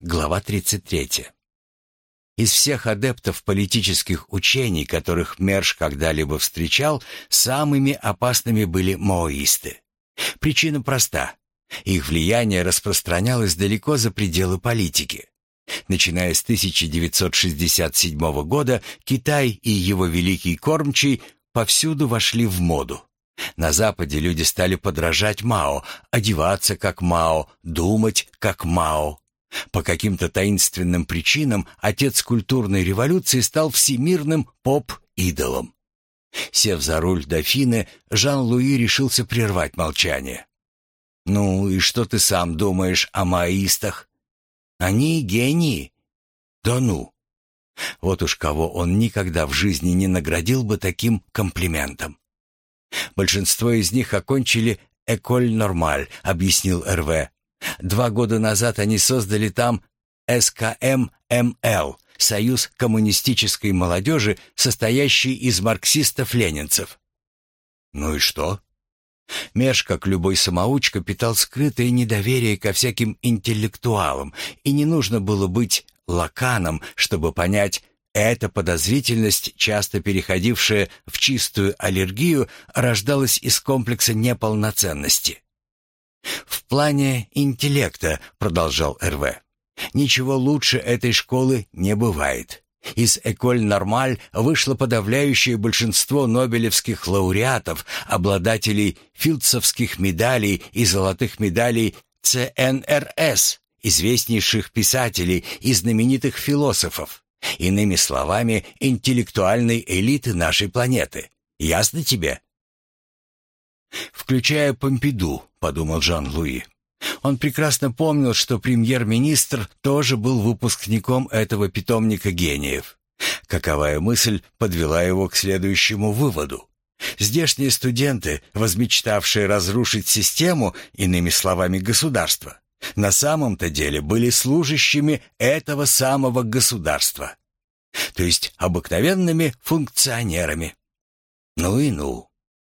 глава 33. Из всех адептов политических учений, которых Мерш когда-либо встречал, самыми опасными были маоисты. Причина проста. Их влияние распространялось далеко за пределы политики. Начиная с 1967 года Китай и его великий кормчий повсюду вошли в моду. На Западе люди стали подражать Мао, одеваться как Мао, думать как Мао. По каким-то таинственным причинам отец культурной революции стал всемирным поп-идолом. Сев за руль Дофины, Жан-Луи решился прервать молчание. «Ну и что ты сам думаешь о маоистах? Они гении». «Да ну!» Вот уж кого он никогда в жизни не наградил бы таким комплиментом. «Большинство из них окончили «Эколь Нормаль», — объяснил Эрве. 2 года назад они создали там СКММЛ, Союз коммунистической молодежи, состоящий из марксистов-ленинцев. Ну и что? Мерш, как любой самоучка, питал скрытое недоверие ко всяким интеллектуалам, и не нужно было быть лаканом, чтобы понять, эта подозрительность, часто переходившая в чистую аллергию, рождалась из комплекса неполноценности. «В плане интеллекта», — продолжал Эрве, — «ничего лучше этой школы не бывает. Из «Эколь Нормаль» вышло подавляющее большинство нобелевских лауреатов, обладателей филдсовских медалей и золотых медалей ЦНРС, известнейших писателей и знаменитых философов. Иными словами, интеллектуальной элиты нашей планеты. Ясно тебе?» «Включая Помпиду», — подумал Жан-Луи. Он прекрасно помнил, что премьер-министр тоже был выпускником этого питомника гениев. Каковая мысль подвела его к следующему выводу. Здешние студенты, возмечтавшие разрушить систему, иными словами государство, на самом-то деле были служащими этого самого государства. То есть обыкновенными функционерами. Ну и ну.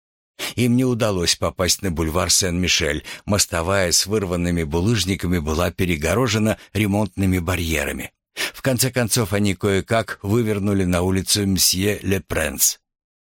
Им не удалось попасть на бульвар Сен-Мишель. Мостовая с вырванными булыжниками была перегорожена ремонтными барьерами. В конце концов они кое-как вывернули на улицу Мсье Ле Пренс.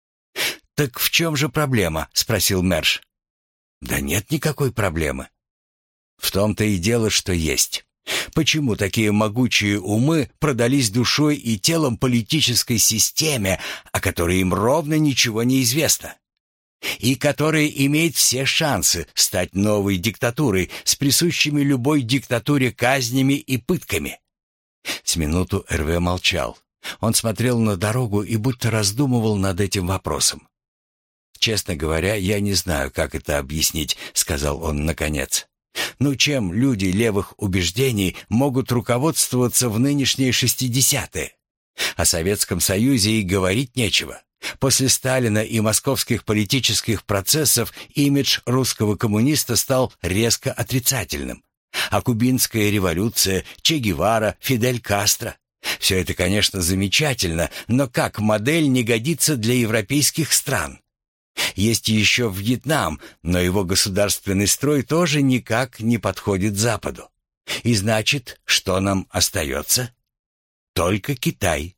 «Так в чем же проблема?» — спросил Мерш. «Да нет никакой проблемы». «В том-то и дело, что есть. Почему такие могучие умы продались душой и телом политической системе, о которой им ровно ничего не известно? И которая имеет все шансы стать новой диктатурой с присущими любой диктатуре казнями и пытками?» С минуту Эрве молчал. Он смотрел на дорогу и будто раздумывал над этим вопросом. «Честно говоря, я не знаю, как это объяснить», — сказал он наконец. «Ну чем люди левых убеждений могут руководствоваться в нынешние 60-е? О Советском Союзе и говорить нечего. После Сталина и московских политических процессов имидж русского коммуниста стал резко отрицательным. А кубинская революция, Че Гевара, Фидель Кастро — все это, конечно, замечательно, но как модель не годится для европейских стран. Есть еще Вьетнам, но его государственный строй тоже никак не подходит Западу. И значит, что нам остается? Только Китай».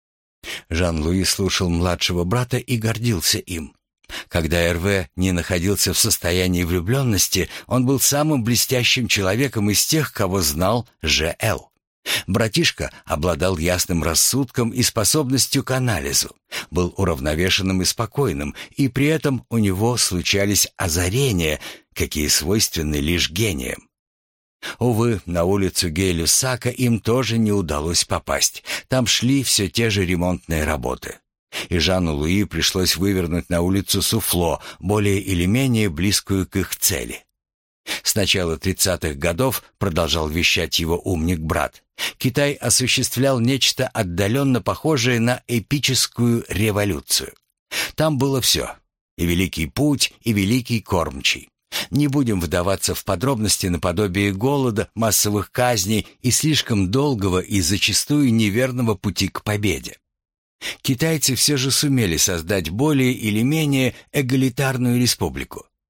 Жан-Луи слушал младшего брата и гордился им. Когда Эрве не находился в состоянии влюбленности, он был самым блестящим человеком из тех, кого знал Ж.Л. Братишка обладал ясным рассудком и способностью к анализу, был уравновешенным и спокойным, и при этом у него случались озарения, какие свойственны лишь гениям. Увы, на улицу Гей-Люссака им тоже не удалось попасть. Там шли все те же ремонтные работы. И Жану-Луи пришлось вывернуть на улицу Суфло, более или менее близкую к их цели. С начала 30-х годов, продолжал вещать его умник-брат, Китай осуществлял нечто отдаленно похожее на эпическую революцию. Там было все. И Великий Путь, и Великий Кормчий. Не будем вдаваться в подробности наподобие голода, массовых казней и слишком долгого и зачастую неверного пути к победе. Китайцы все же сумели создать более или менее эгалитарную республику.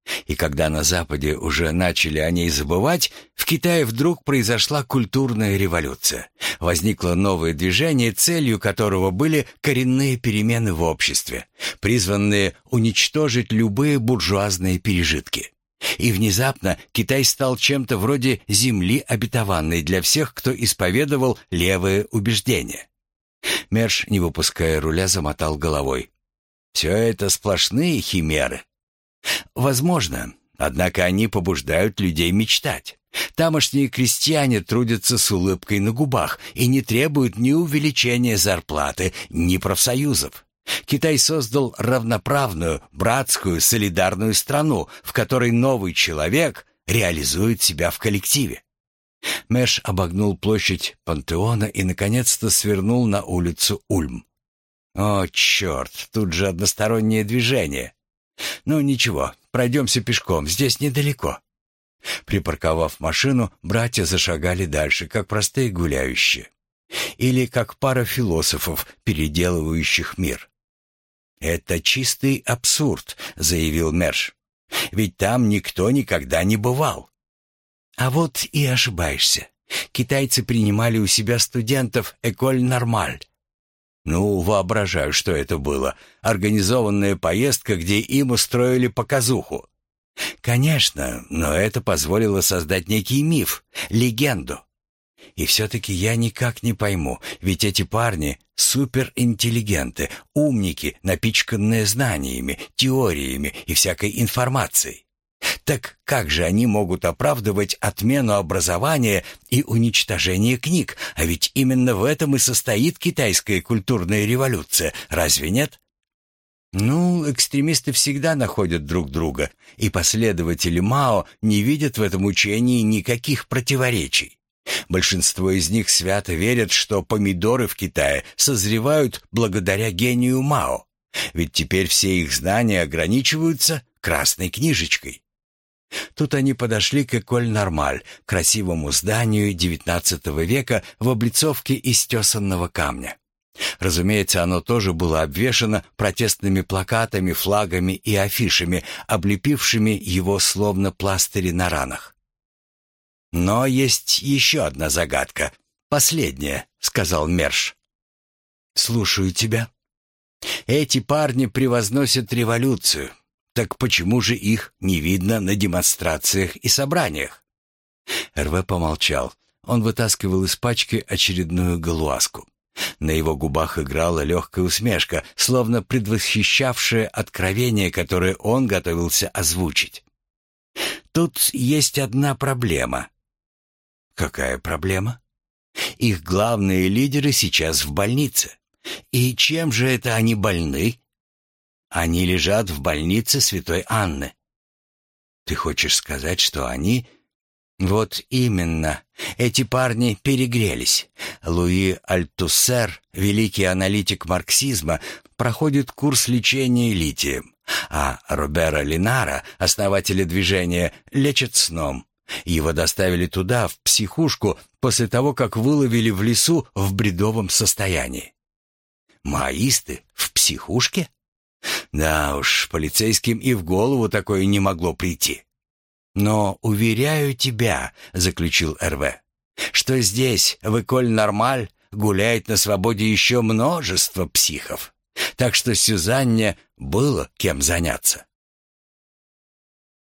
И когда на Западе уже начали о ней забывать, в Китае вдруг произошла культурная революция. Возникло новое движение, целью которого были коренные перемены в обществе, призванные уничтожить любые буржуазные пережитки. И внезапно Китай стал чем-то вроде земли обетованной для всех, кто исповедовал левые убеждения. Мерш, не выпуская руля, замотал головой. «Все это сплошные химеры». «Возможно, однако они побуждают людей мечтать. Тамошние крестьяне трудятся с улыбкой на губах и не требуют ни увеличения зарплаты, ни профсоюзов. Китай создал равноправную, братскую, солидарную страну, в которой новый человек реализует себя в коллективе». Мерш обогнул площадь Пантеона и, наконец-то, свернул на улицу Ульм. «О, черт, тут же одностороннее движение. Ну, ничего, пройдемся пешком, здесь недалеко». Припарковав машину, братья зашагали дальше, как простые гуляющие. Или как пара философов, переделывающих мир. «Это чистый абсурд», — заявил Мерш. «Ведь там никто никогда не бывал». «А вот и ошибаешься. Китайцы принимали у себя студентов «Эколь Нормаль». Ну, воображаю, что это было. Организованная поездка, где им устроили показуху. Конечно, но это позволило создать некий миф, легенду. И все-таки я никак не пойму, ведь эти парни суперинтеллигенты, умники, напичканные знаниями, теориями и всякой информацией. Так как же они могут оправдывать отмену образования и уничтожение книг? А ведь именно в этом и состоит китайская культурная революция, разве нет? Ну, экстремисты всегда находят друг друга, и последователи Мао не видят в этом учении никаких противоречий. Большинство из них свято верят, что помидоры в Китае созревают благодаря гению Мао, ведь теперь все их знания ограничиваются красной книжечкой. Тут они подошли к Эколь Нормаль, красивому зданию XIX века в облицовке из тесанного камня. Разумеется, оно тоже было обвешано протестными плакатами, флагами и афишами, облепившими его словно пластыри на ранах. «Но есть еще одна загадка. Последняя», — сказал Мерш. «Слушаю тебя». «Эти парни превозносят революцию. Так почему же их не видно на демонстрациях и собраниях?» РВ помолчал. Он вытаскивал из пачки очередную галуаску. На его губах играла легкая усмешка, словно предвосхищавшая откровение, которое он готовился озвучить. «Тут есть одна проблема». «Какая проблема?» «Их главные лидеры сейчас в больнице. И чем же это они больны?» «Они лежат в больнице Святой Анны». «Ты хочешь сказать, что они...» «Вот именно. Эти парни перегрелись. Луи Альтуссер, великий аналитик марксизма, проходит курс лечения литием, а Робера Линара, основателя движения, лечат сном. Его доставили туда, в психушку, после того, как выловили в лесу в бредовом состоянии». «Маоисты? В психушке?» «Да уж, полицейским и в голову такое не могло прийти». «Но, уверяю тебя, — заключил РВ, — что здесь, в Эколь Нормаль, гуляет на свободе еще множество психов. Так что Сюзанне было кем заняться».